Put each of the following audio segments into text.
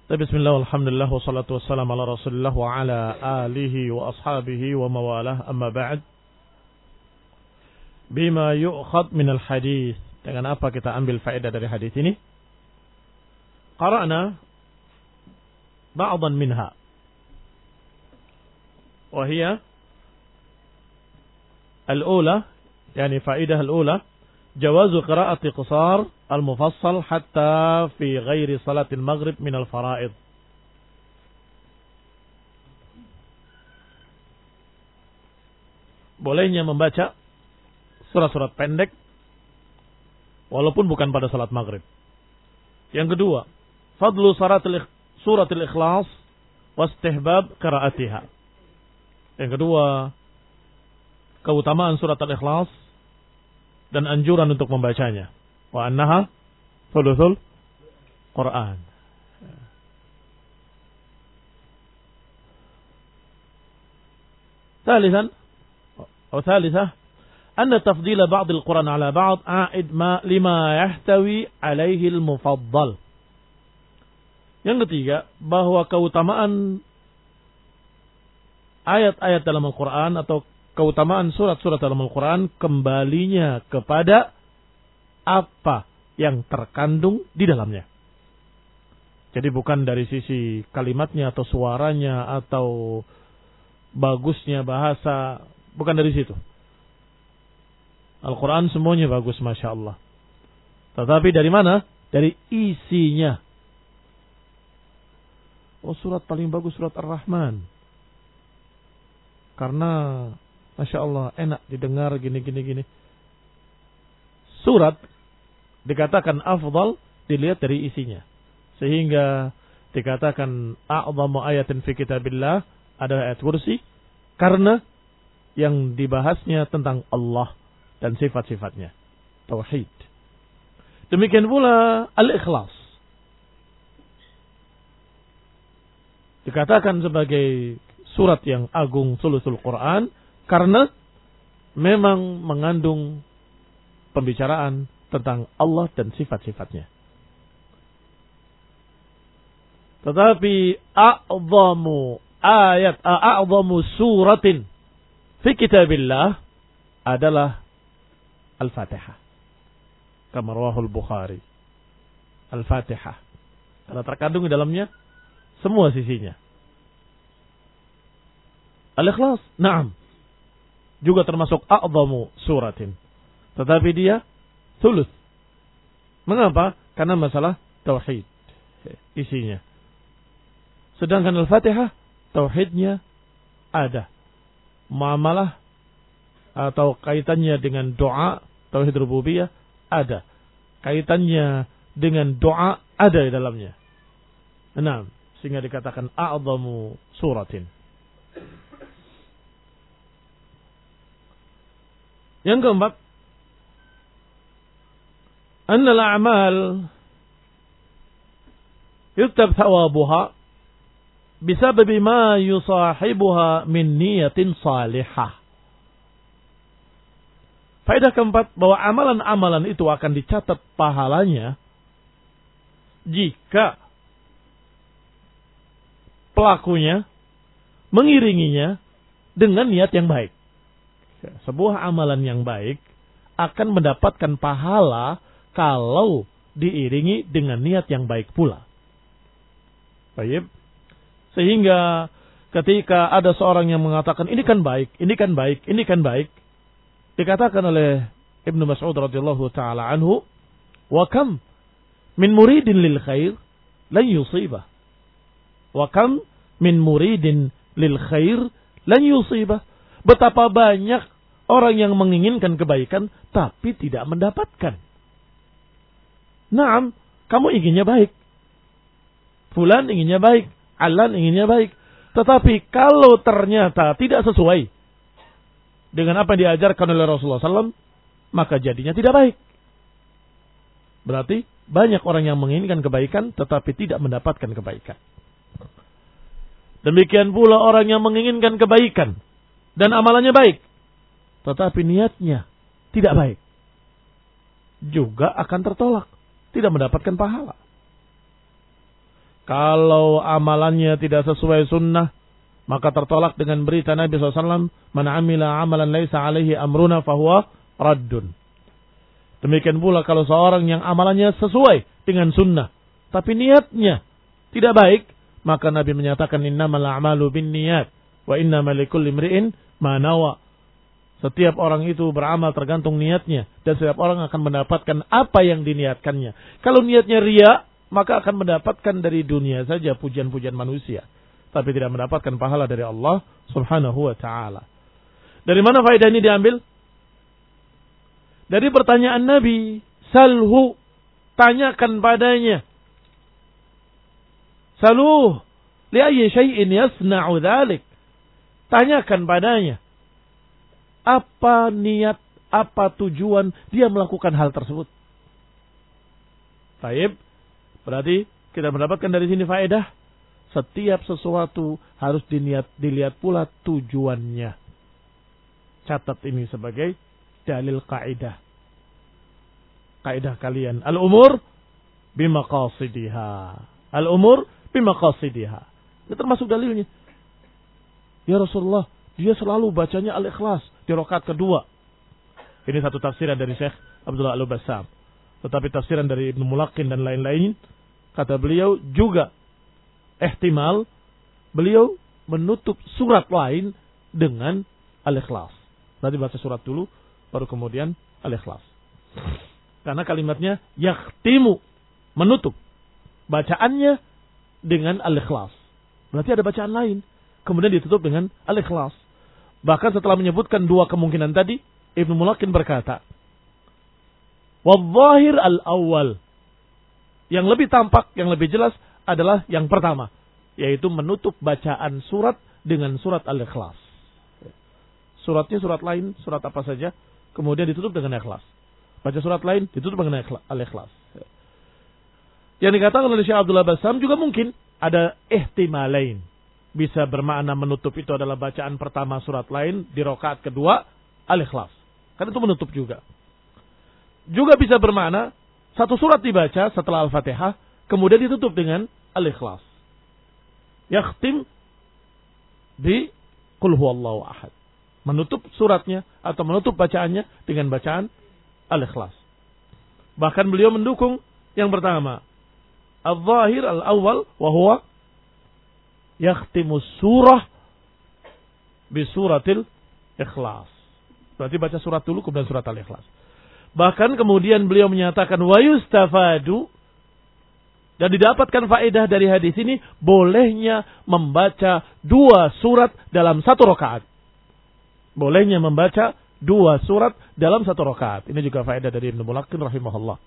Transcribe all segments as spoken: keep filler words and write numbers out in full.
Bismillah, alhamdulillah, wassalatu wassalamu ala rasulillah wa ala alihi wa ashabihi wa mawalah, amma ba'd. Bima yu'khad minal hadis. Dengan apa kita ambil faedah dari hadis ini? Qara'na ba'dan minha. Wahia al-ula, yani faedah al-ula, jawazu qira'ati qisar al-mufassal hatta fi ghairi salatil maghrib min al-fara'id. Bolehnya membaca surat-surat pendek walaupun bukan pada salat maghrib. Yang kedua, fadlu suratul ikhlas wastihbab qira'atiha. Yang kedua, keutamaan surat al-ikhlas dan anjuran untuk membacanya. Wa annaha thuluthul Quran. ثالثا أو ثالثة أن تفضيل بعض القرآن على بعض عائد ما لما يحتوي عليه المفضل. Yang ketiga, bahwa keutamaan ayat-ayat dalam Al-Quran atau keutamaan surat-surat dalam Al-Quran kembalinya kepada apa yang terkandung di dalamnya. Jadi bukan dari sisi kalimatnya atau suaranya atau bagusnya bahasa, bukan dari situ. Al-Quran semuanya bagus, Masya Allah. Tetapi dari mana? Dari isinya. Oh, surat paling bagus surat Ar-Rahman. Karena Masya Allah enak didengar gini-gini gini. Surat dikatakan afdal dilihat dari isinya. Sehingga dikatakan a'zamu ayatin fi kitabillah adalah ayat kursi. Karena yang dibahasnya tentang Allah dan sifat-sifatnya. Tauhid. Demikian pula al-ikhlas. Dikatakan sebagai surat yang agung sulusul Quran karena memang mengandung pembicaraan tentang Allah dan sifat-sifatnya. Tetapi a'zamu ayat, a'zamu suratin fi kitabillah adalah Al-Fatihah. Kama rawahul Bukhari. Al-Fatihah. Karena terkandung di dalamnya semua sisinya. Al-Ikhlas, na'am. Juga termasuk a'zamu suratin. Tetapi dia thuluth. Mengapa? Karena masalah tauhid isinya. Sedangkan Al-Fatihah tauhidnya ada. Muamalah atau kaitannya dengan doa, tauhid rububiyah ada. Kaitannya dengan doa ada di dalamnya. Nah, sehingga dikatakan a'zamu suratin. Yang keempat, anna al-a'mal yuktab thawabuha bisababi ma yusahibuha min niyatin salihah. Faedah keempat, bahwa amalan-amalan itu akan dicatat pahalanya jika pelakunya mengiringinya dengan niat yang baik. Sebuah amalan yang baik akan mendapatkan pahala kalau diiringi dengan niat yang baik pula. Baik. Sehingga ketika ada seorang yang mengatakan ini kan baik, ini kan baik, ini kan baik, dikatakan oleh Ibnu Mas'ud radhiyallahu taala anhu, "Wa kam min muridin lil khair lan yusibah. Wa kam min muridin lil khair lan yusibah." Betapa banyak orang yang menginginkan kebaikan tapi tidak mendapatkan. Naam, kamu inginnya baik. Fulan inginnya baik, Alan inginnya baik. Tetapi kalau ternyata tidak sesuai dengan apa yang diajarkan oleh Rasulullah sallallahu alaihi wasallam, maka jadinya tidak baik. Berarti banyak orang yang menginginkan kebaikan tetapi tidak mendapatkan kebaikan. Demikian pula orang yang menginginkan kebaikan dan amalannya baik, tetapi niatnya tidak baik, juga akan tertolak, tidak mendapatkan pahala. Kalau amalannya tidak sesuai sunnah, maka tertolak dengan berita Nabi shallallahu alaihi wasallam, "Man amila amalan laisa alaihi amruna fahuwa raddun." Demikian pula kalau seorang yang amalannya sesuai dengan sunnah, tapi niatnya tidak baik, maka Nabi menyatakan, "Innamal a'malu binniyat wa innamal likulli imri'in ma nawa." Setiap orang itu beramal tergantung niatnya, dan setiap orang akan mendapatkan apa yang diniatkannya. Kalau niatnya riya, maka akan mendapatkan dari dunia saja pujian-pujian manusia, tapi tidak mendapatkan pahala dari Allah Subhanahu wa taala. Dari mana faedah ini diambil? Dari pertanyaan Nabi, "Salhu," tanyakan padanya. "Saluh li ayyi syai'in yasna'u dzalik." Tanyakan padanya, apa niat, apa tujuan dia melakukan hal tersebut. Baik, berarti kita mendapatkan dari sini faedah, setiap sesuatu harus diniat, dilihat pula tujuannya. Catat ini sebagai dalil kaidah. Kaidah kalian, al-umur bimaqasidiha. Al-umur bimaqasidiha. Itu termasuk dalilnya. Ya Rasulullah, dia selalu bacanya Al-Ikhlas di rakaat kedua. Ini satu tafsiran dari Syekh Abdullah Al-Bassam. Tetapi tafsiran dari Ibnu Mulaqqin dan lain-lain, kata beliau juga ihtimal beliau menutup surat lain dengan Al-Ikhlas. Berarti baca surat dulu, baru kemudian Al-Ikhlas. Karena kalimatnya yakhtimu, menutup. Bacaannya dengan Al-Ikhlas. Berarti ada bacaan lain. Kemudian ditutup dengan Al-Ikhlas. Bahkan setelah menyebutkan dua kemungkinan tadi, Ibnu Mulaqqin berkata, "Wadh-dhahir al-awwal." Yang lebih tampak, yang lebih jelas adalah yang pertama, yaitu menutup bacaan surat dengan surat Al-Ikhlas. Suratnya surat lain, surat apa saja, kemudian ditutup dengan Ikhlas. Baca surat lain, ditutup dengan Al-Ikhlas. Yang dikatakan oleh Syekh Abdullah Bassam juga mungkin ada ihtimalain. Bisa bermakna menutup itu adalah bacaan pertama surat lain, di rakaat kedua Al-Ikhlas. Kan itu menutup juga. Juga bisa bermakna satu surat dibaca setelah Al-Fatihah, kemudian ditutup dengan Al-Ikhlas. Yakhtim bi Qul huwallahu ahad. Menutup suratnya atau menutup bacaannya dengan bacaan Al-Ikhlas. Bahkan beliau mendukung yang pertama, al-zahir al-awwal wa huwa yakhtimu surah bi suratil Ikhlas. Berarti baca surat dulu kemudian surat Al-Ikhlas. Bahkan kemudian beliau menyatakan wa yustafadu, dan didapatkan faedah dari hadis ini bolehnya membaca dua surat dalam satu rakaat. Bolehnya membaca dua surat dalam satu rakaat. Ini juga faedah dari Ibnu Mulaqqin rahimahullah.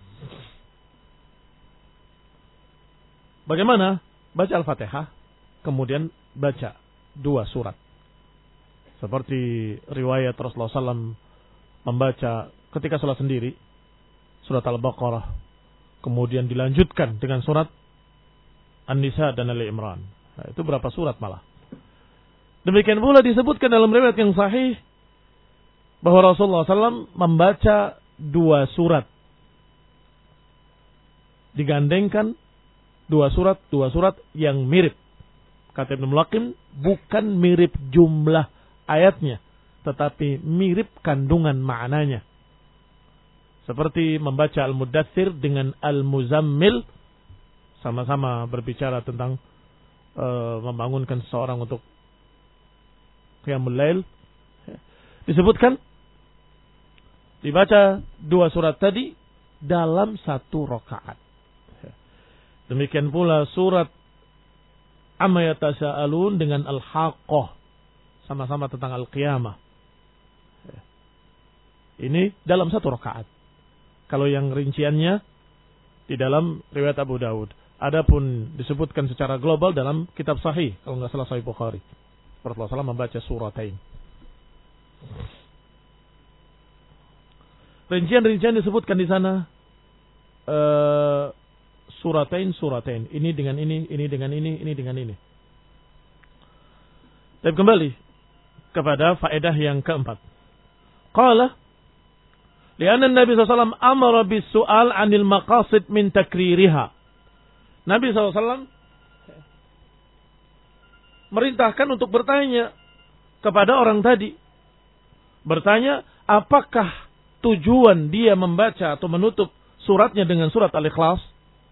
Bagaimana baca Al-Fatihah kemudian baca dua surat? Seperti riwayat Rasulullah shallallahu alaihi wasallam membaca ketika sholat sendiri surat Al-Baqarah, kemudian dilanjutkan dengan surat An-Nisa dan Ali Imran. Nah, itu berapa surat malah. Demikian pula disebutkan dalam riwayat yang sahih bahwa Rasulullah shallallahu alaihi wasallam membaca dua surat, digandengkan dua surat, dua surat yang mirip. Kata Ibnu Mulaqqin, bukan mirip jumlah ayatnya, tetapi mirip kandungan maknanya. Seperti membaca Al-Mudaththir dengan Al-Muzammil, sama-sama berbicara tentang e, membangunkan seseorang untuk Qiyamul Lail. Disebutkan dibaca dua surat tadi dalam satu rakaat. Demikian pula surat Amma Yatasa'alun dengan Al-Haqqah, sama-sama tentang Al-Qiyamah. Ini dalam satu rakaat. Kalau yang rinciannya di dalam riwayat Abu Dawud. Adapun disebutkan secara global dalam kitab Sahih, kalau nggak salah Sahih Bukhari. Rasulullah shallallahu alaihi wasallam membaca suratain. Rincian-rincian disebutkan di sana. Uh, Suratain, suratain. Ini dengan ini, ini dengan ini, ini dengan ini. Dan kembali kepada faedah yang keempat. Qala, lianna Nabi sallallahu alaihi wasallam amara bis-su'al 'anil maqasid min takririha. Nabi shallallahu alaihi wasallam merintahkan untuk bertanya kepada orang tadi. Bertanya, apakah tujuan dia membaca atau menutup suratnya dengan surat Al-Ikhlas?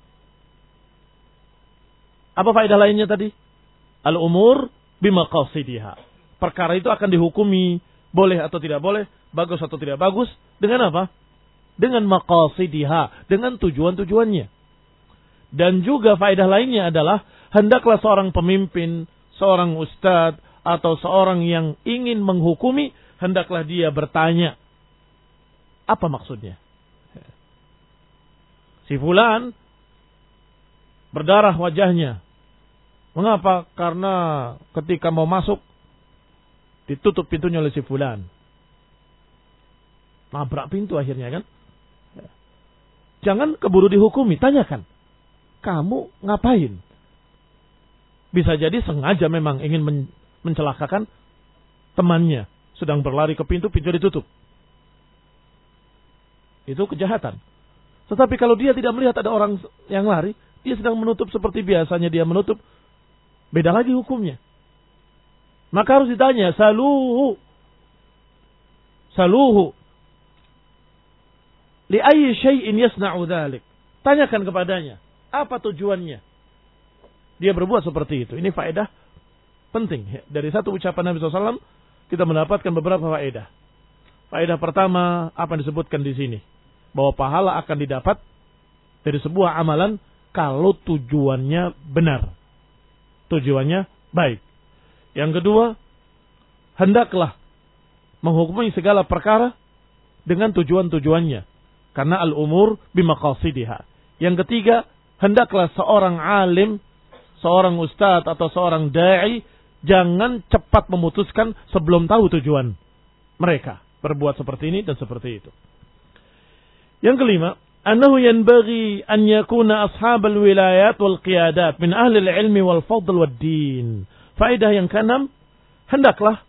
Apa faedah lainnya tadi? Al-umur bimaqasidiha. Perkara itu akan dihukumi boleh atau tidak boleh, bagus atau tidak bagus, dengan apa? Dengan maqasidiha, dengan tujuan-tujuannya. Dan juga faedah lainnya adalah, hendaklah seorang pemimpin, seorang ustadz, atau seorang yang ingin menghukumi, hendaklah dia bertanya. Apa maksudnya? Si fulan berdarah wajahnya. Mengapa? Karena ketika mau masuk, ditutup pintunya oleh si fulan. Nabrak pintu akhirnya kan. Jangan keburu dihukumi, tanyakan. Kamu ngapain? Bisa jadi sengaja memang ingin men- mencelakakan temannya. Sedang berlari ke pintu, pintu ditutup. Itu kejahatan. Tetapi kalau dia tidak melihat ada orang yang lari, dia sedang menutup seperti biasanya dia menutup, beda lagi hukumnya. Maka harus ditanya, saluhu. Saluhu. Li'ayyi syai'in yasna'u dhalik. Tanyakan kepadanya, apa tujuannya? Dia berbuat seperti itu. Ini faedah penting. Dari satu ucapan Nabi shallallahu alaihi wasallam, kita mendapatkan beberapa faedah. Faedah pertama, apa yang disebutkan di sini? Bahwa pahala akan didapat dari sebuah amalan kalau tujuannya benar. Tujuannya baik. Yang kedua, hendaklah menghukumi segala perkara dengan tujuan-tujuannya. Karena al-umur bimaqasidiha. Yang ketiga, hendaklah seorang alim, seorang ustadz atau seorang da'i jangan cepat memutuskan sebelum tahu tujuan mereka berbuat seperti ini dan seperti itu. Yang kelima, annahu yanbaghi an yakuna ashabal wilayat wal qiyadat min ahli al-ilmi wal fadl wad din. Faedah yang keenam, hendaklah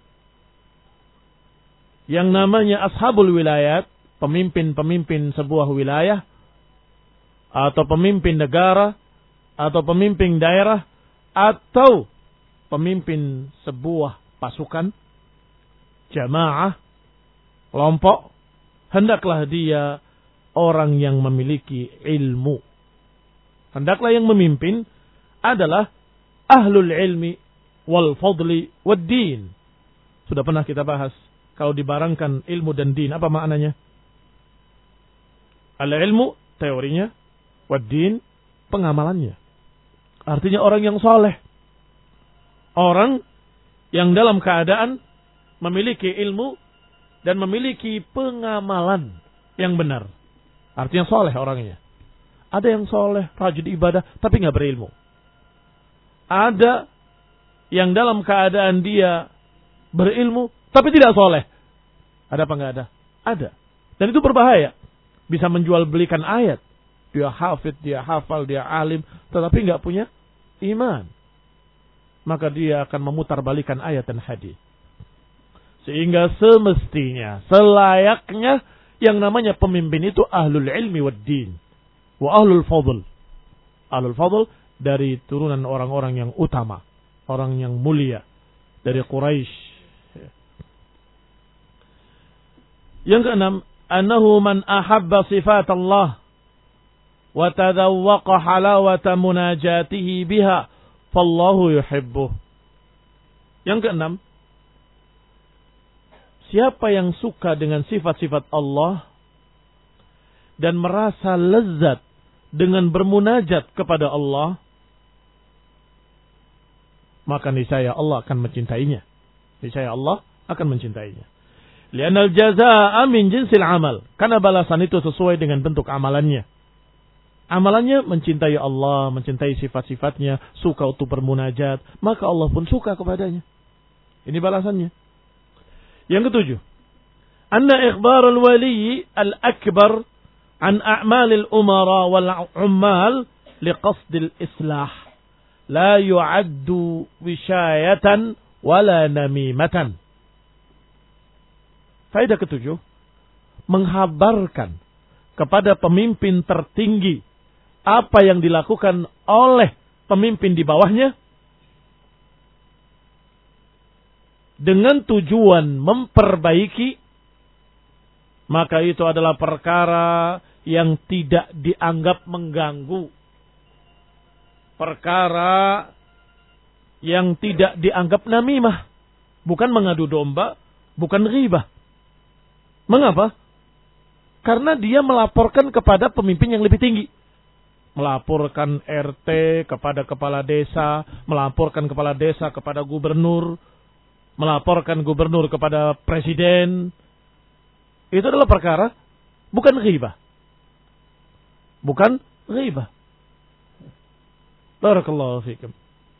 yang namanya ashabul wilayat, pemimpin-pemimpin sebuah wilayah atau pemimpin negara atau pemimpin daerah atau pemimpin sebuah pasukan, jamaah, kelompok, hendaklah dia orang yang memiliki ilmu. Hendaklah yang memimpin adalah ahlul ilmi wal fadli wad din. Sudah pernah kita bahas, kalau dibarangkan ilmu dan din, apa maknanya? Al-ilmu, teorinya, wad din, pengamalannya. Artinya orang yang soleh. Orang yang dalam keadaan memiliki ilmu dan memiliki pengamalan yang benar. Artinya soleh orangnya. Ada yang soleh, rajin ibadah, tapi nggak berilmu. Ada yang dalam keadaan dia berilmu, tapi tidak soleh. Ada apa nggak ada? Ada. Dan itu berbahaya. Bisa menjual belikan ayat. Dia hafid, dia hafal, dia alim, tetapi nggak punya iman. Maka dia akan memutarbalikkan ayat dan hadis. Sehingga semestinya, selayaknya yang namanya pemimpin itu ahlul ilmi wad din. Wa ahlul fadl. Ahlul fadl dari turunan orang-orang yang utama. Orang yang mulia. Dari Quraisy. Yang keenam, annahu man ahabba sifat Allah wa tadawwaqa halawata munajatihi biha fallahu yuhibbuh. Yang keenam, siapa yang suka dengan sifat-sifat Allah dan merasa lezat dengan bermunajat kepada Allah, maka niscaya Allah akan mencintainya. Niscaya Allah akan mencintainya. Li'anal jazaa'a min jinsil amal. Karena balasan itu sesuai dengan bentuk amalannya. Amalannya mencintai Allah, mencintai sifat-sifatnya, suka untuk bermunajat, maka Allah pun suka kepadanya. Ini balasannya. Yang ketujuh, anna ikhbar al-wali al-akbar an a'mal al-umara wal-ummal liqasd al-islah la yu'addu wishayatan wala namimatan. Faedah ketujuh, menghabarkan kepada pemimpin tertinggi apa yang dilakukan oleh pemimpin di bawahnya dengan tujuan memperbaiki, maka itu adalah perkara yang tidak dianggap mengganggu. Perkara yang tidak dianggap namimah. Bukan mengadu domba, bukan ghibah. Mengapa? Karena dia melaporkan kepada pemimpin yang lebih tinggi. Melaporkan R T kepada kepala desa, melaporkan kepala desa kepada gubernur, melaporkan gubernur kepada presiden. Itu adalah perkara bukan ghibah. Bukan ghibah. Barakallahu fikum.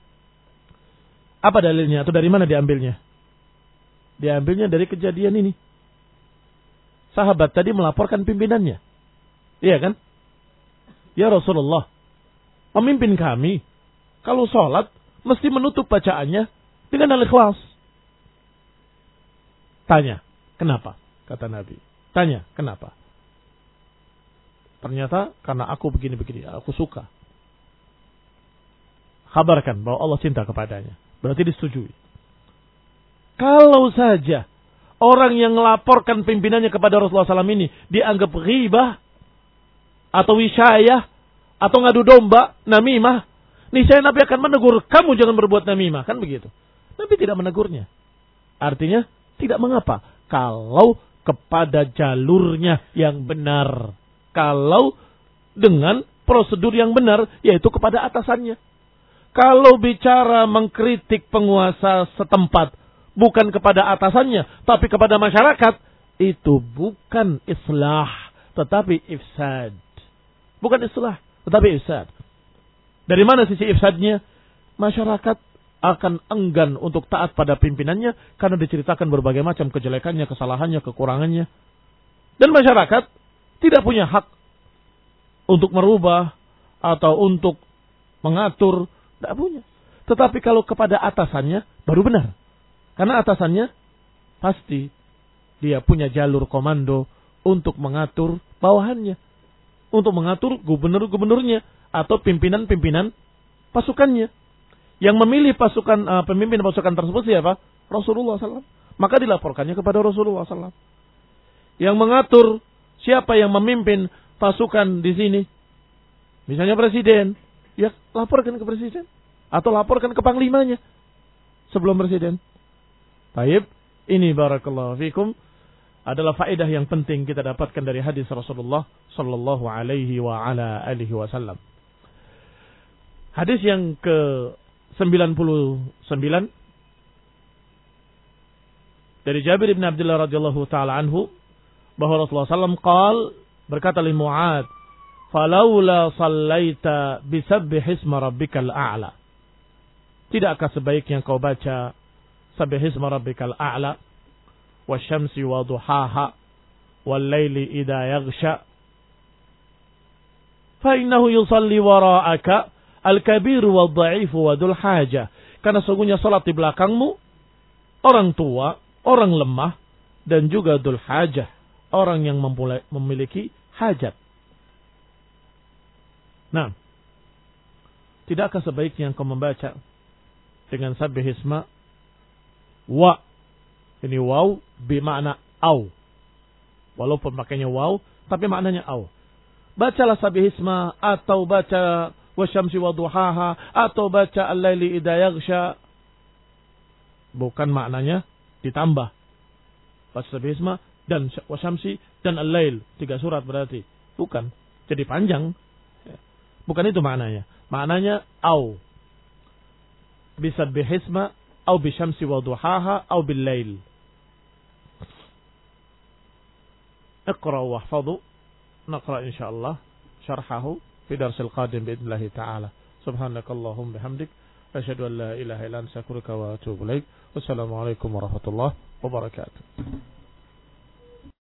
Apa dalilnya atau dari mana diambilnya? Diambilnya dari kejadian ini. Sahabat tadi melaporkan pimpinannya. Iya kan? Ya Rasulullah, pemimpin kami kalau sholat mesti menutup bacaannya dengan al-ikhlas. Tanya, kenapa? Kata Nabi. Tanya, kenapa? Ternyata karena aku begini-begini, aku suka. Kabarkan bahwa Allah cinta kepadanya. Berarti disetujui. Kalau saja orang yang melaporkan pimpinannya kepada Rasulullah shallallahu alaihi wasallam ini dianggap ghibah atau wisyayah atau ngadu domba, namimah, niscaya Nabi akan menegur, kamu jangan berbuat namimah, kan begitu. Nabi tidak menegurnya. Artinya tidak mengapa kalau kepada jalurnya yang benar, kalau dengan prosedur yang benar, yaitu kepada atasannya. Kalau bicara mengkritik penguasa setempat, bukan kepada atasannya, tapi kepada masyarakat, itu bukan islah, tetapi ifsad. Bukan islah, tetapi ifsad. Dari mana sisi ifsadnya? Masyarakat akan enggan untuk taat pada pimpinannya, karena diceritakan berbagai macam kejelekannya, kesalahannya, kekurangannya. Dan masyarakat tidak punya hak untuk merubah atau untuk mengatur. Tidak punya. Tetapi kalau kepada atasannya, baru benar. Karena atasannya pasti dia punya jalur komando untuk mengatur bawahannya. Untuk mengatur gubernur-gubernurnya atau pimpinan-pimpinan pasukannya. Yang memilih pasukan uh, pemimpin pasukan tersebut siapa? Rasulullah shallallahu alaihi wasallam. Maka dilaporkannya kepada Rasulullah shallallahu alaihi wasallam. Yang mengatur siapa yang memimpin pasukan di sini. Misalnya presiden. Ya, laporkan ke presiden. Atau laporkan ke panglimanya. Sebelum presiden. Baik, ini barakallahu fikum. Adalah faedah yang penting kita dapatkan dari hadis Rasulullah sallallahu alaihi wa ala alihi wasallam. Hadis yang ke sembilan puluh sembilan. Dari Jabir bin Abdullah radhiyallahu ta'ala anhu. Bahwa Rasulullah sallallahu alaihi wasallam qal, berkata li Mu'ad, falaula sallaita bisabbihisma rabbikal a'la. Tidakkah sebaiknya kau baca sabbihisma rabbikal a'la, wasyamsi wa duhaha, wal laili idza yaghsha, fa innahu yusalli wara'aka al-kabir wal dha'if wa dzul hajah. Karena sungguhnya salat di belakangmu orang tua, orang lemah, dan juga dzul hajah, orang yang memiliki hajat. Nah, tidakkah sebaiknya engkau membaca dengan sabbihisma wa, ini waw bermakna au, walaupun maknanya waw tapi maknanya au. Bacalah sabbihisma atau baca wasyamsi wa duhaha atau baca al-laili idza yaghsha, bukan maknanya ditambah. Baca sabbihisma dan wasyamsi dan al-lail, tiga surat berarti, bukan jadi panjang. Bukan itu maknanya. Maknanya au. Bisabbihisma au bisyamsi wa duhaha au bil lail. Iqra wahfadhu. Naqra insyaallah syarhahu fi darsil qadim biidznillah taala. Subhanakallahumma bihamdik asyhadu an la ilaha illa anta astaghfiruka wa atubu ilaik. Wassalamualaikum warahmatullahi wabarakatuh.